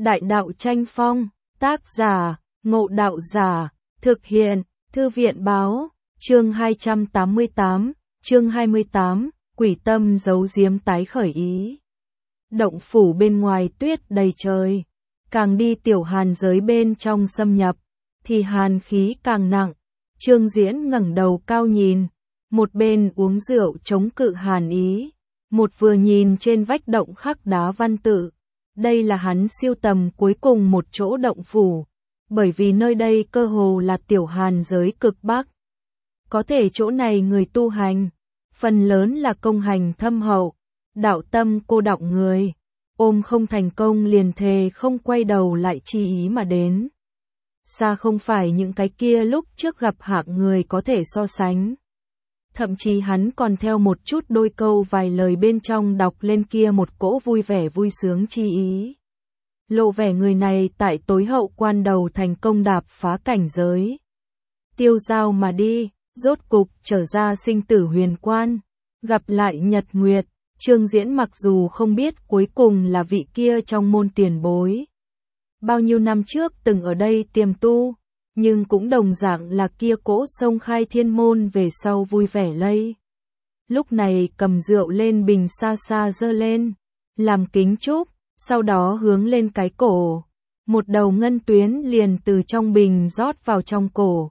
Đại đạo tranh phong, tác giả, Ngộ Đạo Giả, thực hiện, Thư viện báo, chương 288, chương 28, quỷ tâm giấu giếm tái khởi ý. Động phủ bên ngoài tuyết đầy trời, càng đi tiểu hàn giới bên trong xâm nhập, thì hàn khí càng nặng. Trương Diễn ngẩng đầu cao nhìn, một bên uống rượu chống cự hàn ý, một vừa nhìn trên vách động khắc đá văn tự. Đây là hắn siêu tầm cuối cùng một chỗ động phủ, bởi vì nơi đây cơ hồ là tiểu hàn giới cực bắc. Có thể chỗ này người tu hành, phần lớn là công hành thâm hậu, đạo tâm cô đọng người, ôm không thành công liền thề không quay đầu lại chi ý mà đến. Xa không phải những cái kia lúc trước gặp hạng người có thể so sánh. Thậm chí hắn còn theo một chút đôi câu vài lời bên trong đọc lên kia một cỗ vui vẻ vui sướng chi ý. Lộ vẻ người này tại tối hậu quan đầu thành công đạp phá cảnh giới. Tiêu dao mà đi, rốt cục trở ra sinh tử huyền quan, gặp lại Nhật Nguyệt. Trương Diễn mặc dù không biết cuối cùng là vị kia trong môn tiền bối. Bao nhiêu năm trước từng ở đây tiềm tu, nhưng cũng đồng dạng là kia cỗ sông khai thiên môn về sau vui vẻ lây. Lúc này cầm rượu lên bình xa xa dơ lên, làm kính chúc, sau đó hướng lên cái cổ. Một đầu ngân tuyến liền từ trong bình rót vào trong cổ.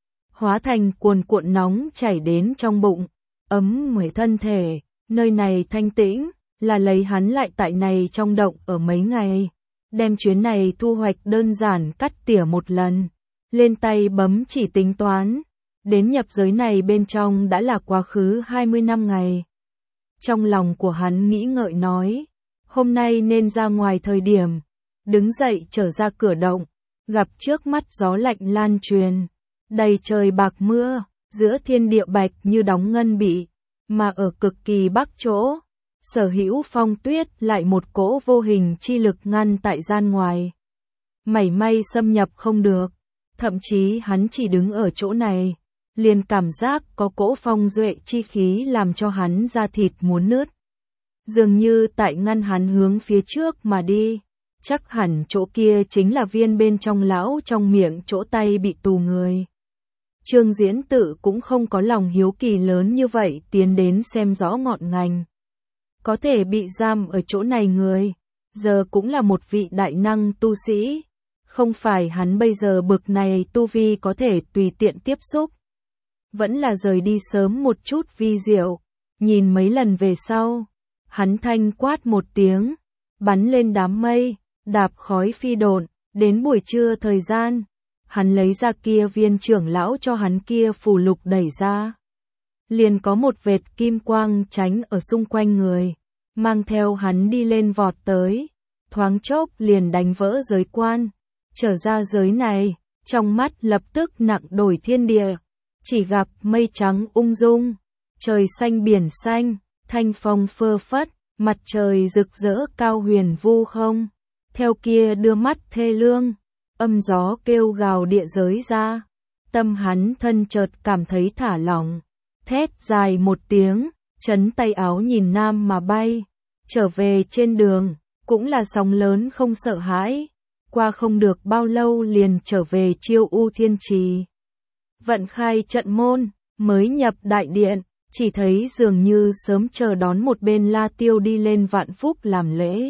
Hóa thành cuồn cuộn nóng chảy đến trong bụng, ấm mười thân thể, nơi này thanh tĩnh, là lấy hắn lại tại này trong động ở mấy ngày. Đem chuyến này thu hoạch đơn giản cắt tỉa một lần. Lên tay bấm chỉ tính toán, đến nhập giới này bên trong đã là quá khứ 20 năm ngày. Trong lòng của hắn nghĩ ngợi nói, hôm nay nên ra ngoài thời điểm, đứng dậy trở ra cửa động, gặp trước mắt gió lạnh lan truyền, đầy trời bạc mưa, giữa thiên địa bạch như đóng ngân bị, mà ở cực kỳ bắc chỗ, sở hữu phong tuyết lại một cỗ vô hình chi lực ngăn tại gian ngoài. Mảy may xâm nhập không được. Thậm chí hắn chỉ đứng ở chỗ này, liền cảm giác có cỗ phong duệ chi khí làm cho hắn da thịt muốn nứt. Dường như tại ngăn hắn hướng phía trước mà đi, chắc hẳn chỗ kia chính là viên bên trong lão trong miệng chỗ tay bị tù người. Trương Diễn tự cũng không có lòng hiếu kỳ lớn như vậy tiến đến xem rõ ngọn ngành. Có thể bị giam ở chỗ này người, giờ cũng là một vị đại năng tu sĩ. Không phải hắn bây giờ bực này tu vi có thể tùy tiện tiếp xúc. Vẫn là rời đi sớm một chút vi diệu. Nhìn mấy lần về sau, hắn thanh quát một tiếng, bắn lên đám mây, đạp khói phi độn. Đến buổi trưa thời gian, hắn lấy ra kia viên trưởng lão cho hắn kia phù lục đẩy ra. Liền có một vệt kim quang tránh ở xung quanh người, mang theo hắn đi lên vọt tới, thoáng chốc liền đánh vỡ giới quan. Trở ra giới này, trong mắt lập tức nặng đổi thiên địa, chỉ gặp mây trắng ung dung, trời xanh biển xanh, thanh phong phơ phất, mặt trời rực rỡ cao huyền vu không. Theo kia đưa mắt thê lương, âm gió kêu gào địa giới ra, tâm hắn thân chợt cảm thấy thả lỏng, thét dài một tiếng, chấn tay áo nhìn nam mà bay, trở về trên đường, cũng là sóng lớn không sợ hãi. Qua không được bao lâu liền trở về Chiêu U Thiên Trì. Vận khai trận môn, mới nhập đại điện, chỉ thấy dường như sớm chờ đón một bên La Tiêu đi lên vạn phúc làm lễ.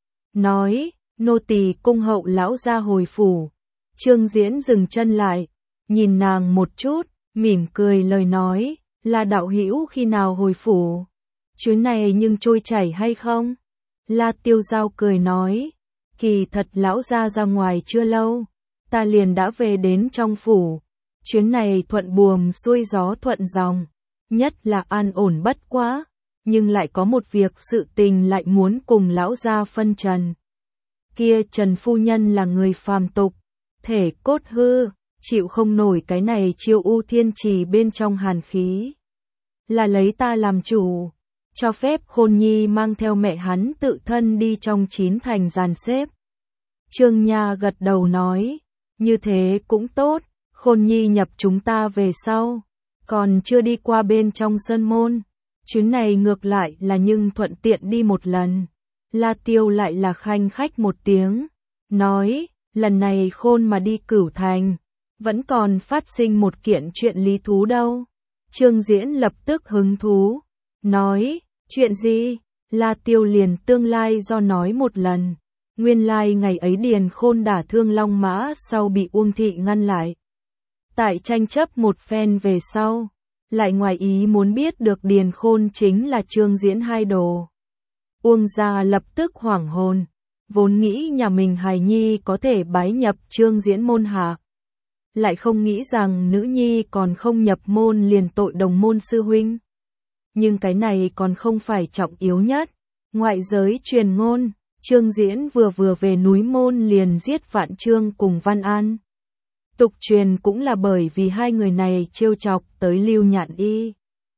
Nói, nô tỳ cung hậu lão ra hồi phủ. Trương Diễn dừng chân lại, nhìn nàng một chút, mỉm cười lời nói, là đạo hữu khi nào hồi phủ? Chuyến này nhưng trôi chảy hay không? La Tiêu giao cười nói. Kỳ thật lão ra ngoài chưa lâu, ta liền đã về đến trong phủ. Chuyến này thuận buồm xuôi gió thuận dòng, nhất là an ổn bất quá, nhưng lại có một việc sự tình lại muốn cùng lão ra phân trần. Kia Trần phu nhân là người phàm tục, thể cốt hư, chịu không nổi cái này Chiêu U Thiên Trì bên trong hàn khí. Là lấy ta làm chủ, cho phép Khôn Nhi mang theo mẹ hắn tự thân đi trong 9 thành dàn xếp. Trương Nha gật đầu nói, như thế cũng tốt, Khôn Nhi nhập chúng ta về sau, còn chưa đi qua bên trong sơn môn, chuyến này ngược lại là nhưng thuận tiện đi một lần. La Tiêu lại là khanh khách một tiếng, nói, lần này Khôn mà đi Cửu Thành, vẫn còn phát sinh một kiện chuyện lý thú đâu. Trương Diễn lập tức hứng thú, nói, chuyện gì? La Tiêu liền tương lai do nói một lần. Nguyên lai ngày ấy Điền Khôn đả thương Long Mã sau bị Uông Thị ngăn lại. Tại tranh chấp một phen về sau, lại ngoài ý muốn biết được Điền Khôn chính là Trương Diễn hai đồ. Uông gia lập tức hoảng hồn, vốn nghĩ nhà mình hài nhi có thể bái nhập Trương Diễn môn hạ. Lại không nghĩ rằng nữ nhi còn không nhập môn liền tội đồng môn sư huynh. Nhưng cái này còn không phải trọng yếu nhất. Ngoại giới truyền ngôn, Trương Diễn vừa về núi Môn liền giết Vạn Trương cùng Văn An. Tục truyền cũng là bởi vì hai người này trêu chọc tới Lưu Nhạn Y.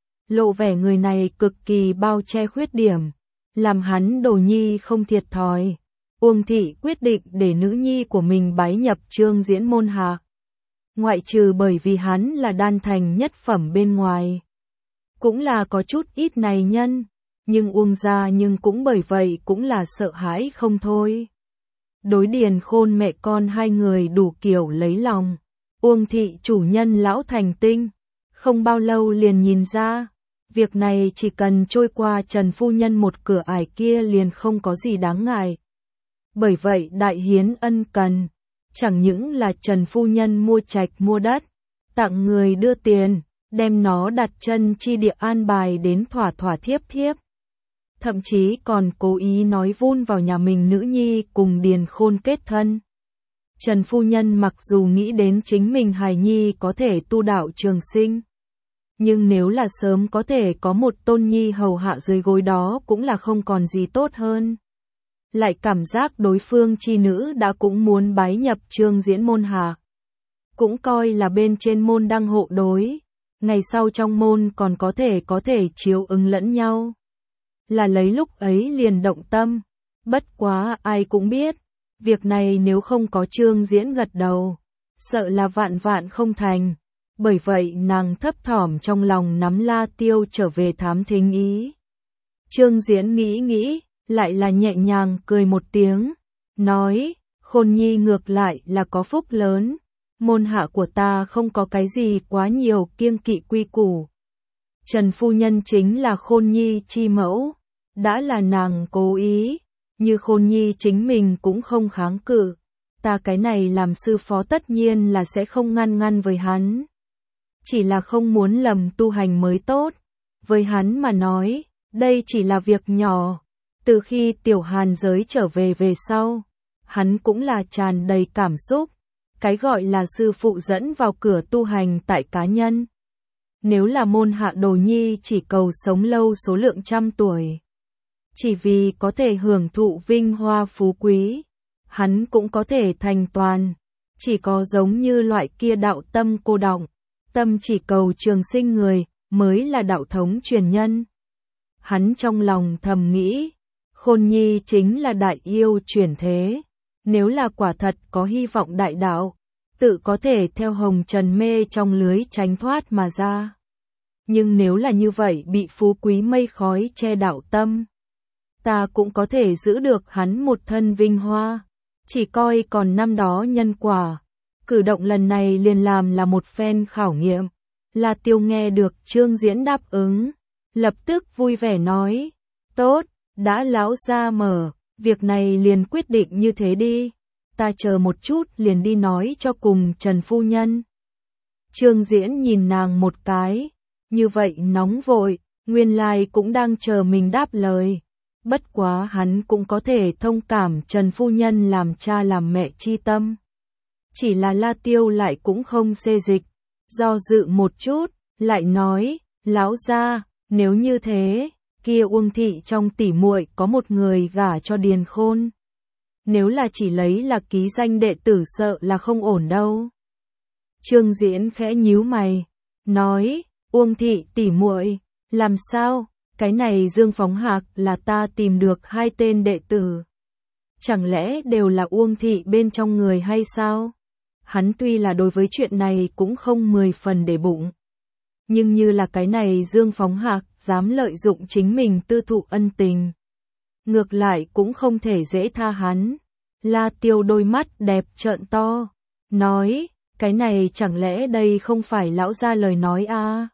Lộ vẻ người này cực kỳ bao che khuyết điểm, làm hắn đồ nhi không thiệt thòi. Uông Thị quyết định để nữ nhi của mình bái nhập Trương Diễn môn hạ. Ngoại trừ bởi vì hắn là đan thành nhất phẩm bên ngoài. Cũng là có chút ít này nhân, nhưng Uông gia nhưng cũng bởi vậy cũng là sợ hãi không thôi. Đối Điền Khôn mẹ con hai người đủ kiểu lấy lòng. Uông Thị chủ nhân lão thành tinh, không bao lâu liền nhìn ra, việc này chỉ cần trôi qua Trần phu nhân một cửa ải kia liền không có gì đáng ngại. Bởi vậy đại hiến ân cần, chẳng những là Trần phu nhân mua trạch mua đất, tặng người đưa tiền, đem nó đặt chân chi địa an bài đến thỏa thỏa thiếp thiếp. Thậm chí còn cố ý nói vun vào nhà mình nữ nhi cùng Điền Khôn kết thân. Trần phu nhân mặc dù nghĩ đến chính mình hài nhi có thể tu đạo trường sinh, nhưng nếu là sớm có thể có một tôn nhi hầu hạ dưới gối đó cũng là không còn gì tốt hơn. Lại cảm giác đối phương chi nữ đã cũng muốn bái nhập Trương Diễn môn hạ. Cũng coi là bên trên môn đang hộ đối, ngày sau trong môn còn có thể chiếu ứng lẫn nhau. Là lấy lúc ấy liền động tâm, bất quá ai cũng biết, việc này nếu không có Trương Diễn gật đầu, sợ là vạn vạn không thành. Bởi vậy nàng thấp thỏm trong lòng nắm La Tiêu trở về thám thính ý. Trương Diễn nghĩ, lại là nhẹ nhàng cười một tiếng, nói, Khôn nhi ngược lại là có phúc lớn, môn hạ của ta không có cái gì quá nhiều kiêng kỵ quy củ. Trần phu nhân chính là Khôn nhi chi mẫu, đã là nàng cố ý, như Khôn nhi chính mình cũng không kháng cự, ta cái này làm sư phó tất nhiên là sẽ không ngăn với hắn. Chỉ là không muốn lầm tu hành mới tốt, với hắn mà nói, đây chỉ là việc nhỏ. Từ khi Tiểu Hàn giới trở về sau, hắn cũng là tràn đầy cảm xúc, cái gọi là sư phụ dẫn vào cửa tu hành tại cá nhân. Nếu là môn hạ đồ nhi chỉ cầu sống lâu số lượng trăm tuổi, chỉ vì có thể hưởng thụ vinh hoa phú quý, hắn cũng có thể thành toàn. Chỉ có giống như loại kia đạo tâm cô đọng, tâm chỉ cầu trường sinh người, mới là đạo thống truyền nhân. Hắn trong lòng thầm nghĩ, Khôn nhi chính là đại yêu chuyển thế, nếu là quả thật có hy vọng đại đạo, tự có thể theo hồng trần mê trong lưới tránh thoát mà ra. Nhưng nếu là như vậy bị phú quý mây khói che đạo tâm, ta cũng có thể giữ được hắn một thân vinh hoa, chỉ coi còn năm đó nhân quả. Cử động lần này liền làm là một phen khảo nghiệm. La Tiêu nghe được Trương Diễn đáp ứng, lập tức vui vẻ nói, tốt, đã lão gia mở, việc này liền quyết định như thế đi, ta chờ một chút liền đi nói cho cùng Trần phu nhân. Trương Diễn nhìn nàng một cái, như vậy nóng vội, nguyên lai cũng đang chờ mình đáp lời. Bất quá hắn cũng có thể thông cảm Trần phu nhân làm cha làm mẹ chi tâm. Chỉ là La Tiêu lại cũng không xê dịch, do dự một chút, lại nói, lão gia, nếu như thế, kia Uông Thị trong tỉ muội có một người gả cho Điền Khôn. Nếu là chỉ lấy là ký danh đệ tử sợ là không ổn đâu. Trương Diễn khẽ nhíu mày, nói, Uông Thị tỉ muội, làm sao, cái này Dương Phóng Hạc là ta tìm được hai tên đệ tử. Chẳng lẽ đều là Uông Thị bên trong người hay sao? Hắn tuy là đối với chuyện này cũng không 10 phần để bụng. Nhưng như là cái này Dương Phóng Hạc dám lợi dụng chính mình tư thụ ân tình. Ngược lại cũng không thể dễ tha hắn. La Tiêu đôi mắt đẹp trợn to, nói, cái này chẳng lẽ đây không phải lão gia lời nói à?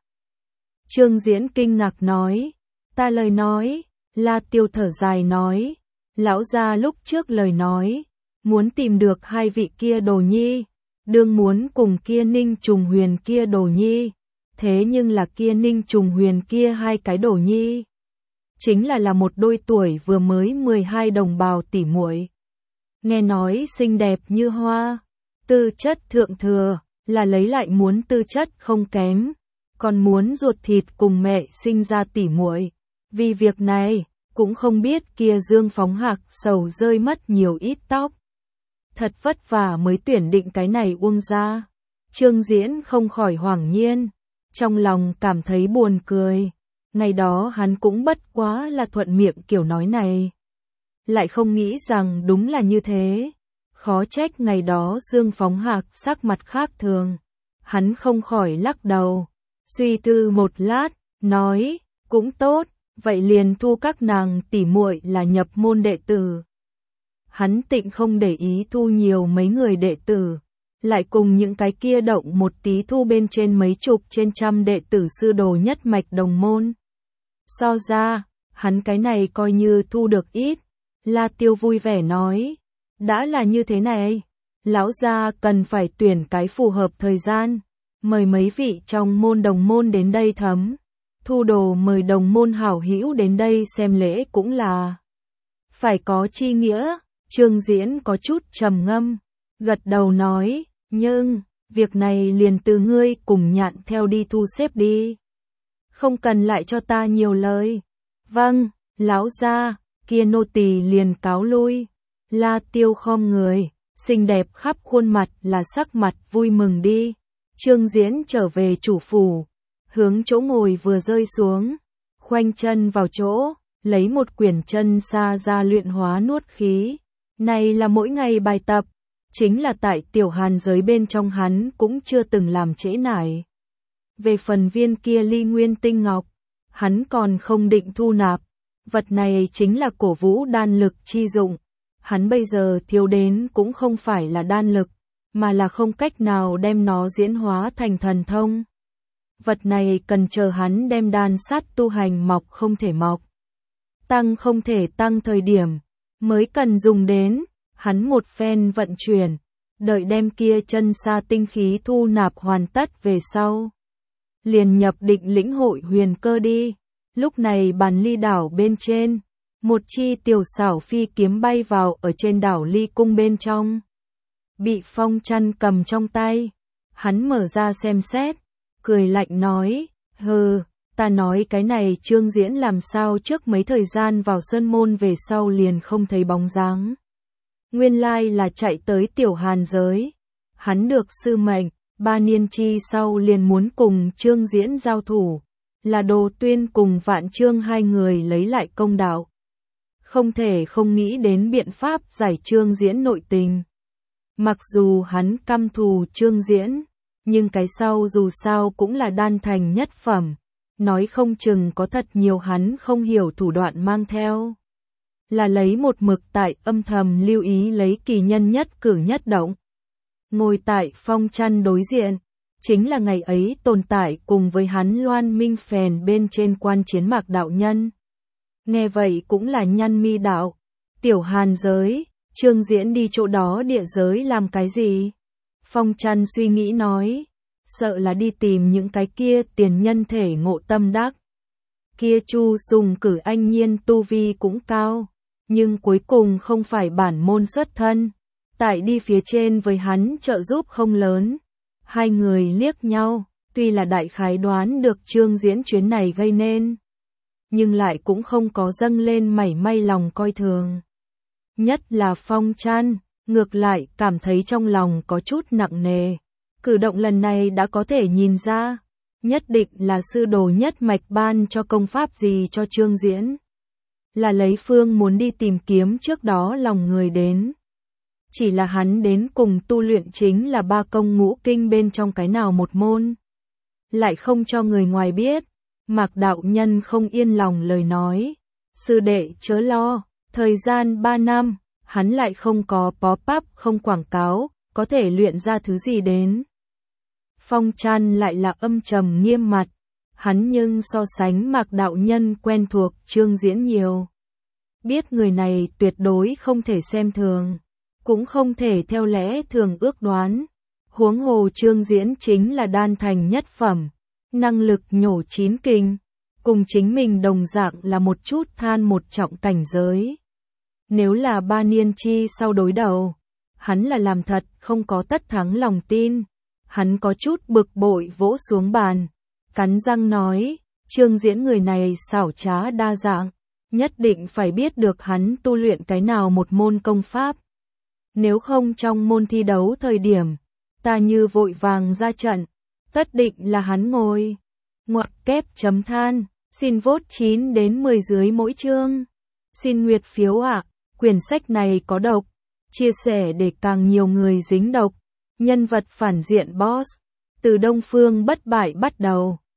Trương Diễn kinh ngạc nói, ta lời nói, La Tiêu thở dài nói, lão gia lúc trước lời nói, muốn tìm được hai vị kia đồ nhi, đương muốn cùng kia Ninh Trùng Huyền kia đồ nhi, thế nhưng là kia Ninh Trùng Huyền kia hai cái đồ nhi, chính là một đôi tuổi vừa mới 12 đồng bào tỷ muội. Nghe nói xinh đẹp như hoa, tư chất thượng thừa, là lấy lại muốn tư chất không kém, còn muốn ruột thịt cùng mẹ sinh ra tỷ muội. Vì việc này, cũng không biết kia Dương Phóng Hạc sầu rơi mất nhiều ít tóc. Thật vất vả mới tuyển định cái này Uông gia. Trương Diễn không khỏi hoảng nhiên, trong lòng cảm thấy buồn cười. Ngày đó hắn cũng bất quá là thuận miệng kiểu nói này. Lại không nghĩ rằng đúng là như thế. Khó trách ngày đó Dương Phóng Hạc sắc mặt khác thường. Hắn không khỏi lắc đầu, suy tư một lát, nói, cũng tốt, vậy liền thu các nàng tỷ muội là nhập môn đệ tử. Hắn tịnh không để ý thu nhiều mấy người đệ tử, lại cùng những cái kia động một tí thu bên trên mấy chục trên trăm đệ tử sư đồ nhất mạch đồng môn. So ra, hắn cái này coi như thu được ít. La Tiêu vui vẻ nói, đã là như thế này, lão gia cần phải tuyển cái phù hợp thời gian, mời mấy vị trong môn đồng môn đến đây thấm. Thu đồ mời đồng môn hảo hữu đến đây xem lễ cũng là phải có chi nghĩa. Trương Diễn có chút trầm ngâm, gật đầu nói, nhưng, việc này liền từ ngươi cùng Nhạn theo đi thu xếp đi. Không cần lại cho ta nhiều lời. Vâng, lão gia, kia nô tỳ liền cáo lui. La Tiêu khom người, xinh đẹp khắp khuôn mặt là sắc mặt vui mừng đi. Trương Diễn trở về chủ phủ, hướng chỗ ngồi vừa rơi xuống, khoanh chân vào chỗ, lấy một quyển chân sa ra luyện hóa nuốt khí. Này là mỗi ngày bài tập, chính là tại tiểu hàn giới bên trong hắn cũng chưa từng làm trễ nải. Về phần viên kia ly nguyên tinh ngọc, hắn còn không định thu nạp, vật này chính là cổ vũ đan lực chi dụng. Hắn bây giờ thiếu đến cũng không phải là đan lực, mà là không cách nào đem nó diễn hóa thành thần thông. Vật này cần chờ hắn đem đan sát tu hành mọc không thể mọc, tăng không thể tăng thời điểm, mới cần dùng đến. Hắn một phen vận chuyển, đợi đem kia chân sa tinh khí thu nạp hoàn tất về sau, liền nhập định lĩnh hội huyền cơ đi. Lúc này bàn ly đảo bên trên, một chi tiểu xảo phi kiếm bay vào ở trên đảo ly cung bên trong, bị Phong Chăn cầm trong tay. Hắn mở ra xem xét, cười lạnh nói, hừ, ta nói cái này Trương Diễn làm sao trước mấy thời gian vào sơn môn về sau liền không thấy bóng dáng. Nguyên lai là chạy tới tiểu hàn giới. Hắn được sư mệnh, 3 niên chi sau liền muốn cùng Trương Diễn giao thủ, là Đồ Tuyên cùng Vạn Trương hai người lấy lại công đạo. Không thể không nghĩ đến biện pháp giải Trương Diễn nội tình. Mặc dù hắn căm thù Trương Diễn, nhưng cái sau dù sao cũng là đan thành nhất phẩm, nói không chừng có thật nhiều hắn không hiểu thủ đoạn mang theo. Là lấy một mực tại âm thầm lưu ý lấy kỳ nhân nhất cử nhất động. Ngồi tại Phong Chăn đối diện, chính là ngày ấy tồn tại cùng với hắn Loan Minh Phèn bên trên quan chiến Mạc đạo nhân. Nghe vậy cũng là nhăn mi đạo, tiểu hàn giới, Trương Diễn đi chỗ đó địa giới làm cái gì? Phong Chăn suy nghĩ nói, sợ là đi tìm những cái kia tiền nhân thể ngộ tâm đắc. Kia Chu Sùng cử anh nhiên tu vi cũng cao, nhưng cuối cùng không phải bản môn xuất thân, tại đi phía trên với hắn trợ giúp không lớn. Hai người liếc nhau, tuy là đại khái đoán được Trương Diễn chuyến này gây nên, nhưng lại cũng không có dâng lên mảy may lòng coi thường. Nhất là Phong Chăn, ngược lại cảm thấy trong lòng có chút nặng nề. Cử động lần này đã có thể nhìn ra, nhất định là sư đồ nhất mạch ban cho công pháp gì cho Trương Diễn. Là lấy phương muốn đi tìm kiếm trước đó lòng người đến. Chỉ là hắn đến cùng tu luyện chính là 3 công ngũ kinh bên trong cái nào một môn. Lại không cho người ngoài biết. Mạc đạo nhân không yên lòng lời nói. Sư đệ chớ lo, thời gian 3 năm, hắn lại không có pop-up, không quảng cáo, có thể luyện ra thứ gì đến. Phong Trăn lại là âm trầm nghiêm mặt, hắn nhưng so sánh Mạc đạo nhân quen thuộc Trương Diễn nhiều. Biết người này tuyệt đối không thể xem thường, cũng không thể theo lẽ thường ước đoán. Huống hồ Trương Diễn chính là đan thành nhất phẩm, năng lực nhổ 9 kình, cùng chính mình đồng dạng là một chút than một trọng cảnh giới. Nếu là ba niên chi sau đối đầu, hắn là làm thật không có tất thắng lòng tin. Hắn có chút bực bội vỗ xuống bàn, cắn răng nói, Trương Diễn người này xảo trá đa dạng, nhất định phải biết được hắn tu luyện cái nào một môn công pháp. Nếu không trong môn thi đấu thời điểm, ta như vội vàng ra trận, tất định là hắn ngồi. Ngoặc kép chấm than, xin vote 9 đến 10 dưới mỗi chương. Xin nguyệt phiếu ạ, quyển sách này có độc, chia sẻ để càng nhiều người dính độc. Nhân vật phản diện boss, từ Đông Phương bất bại bắt đầu.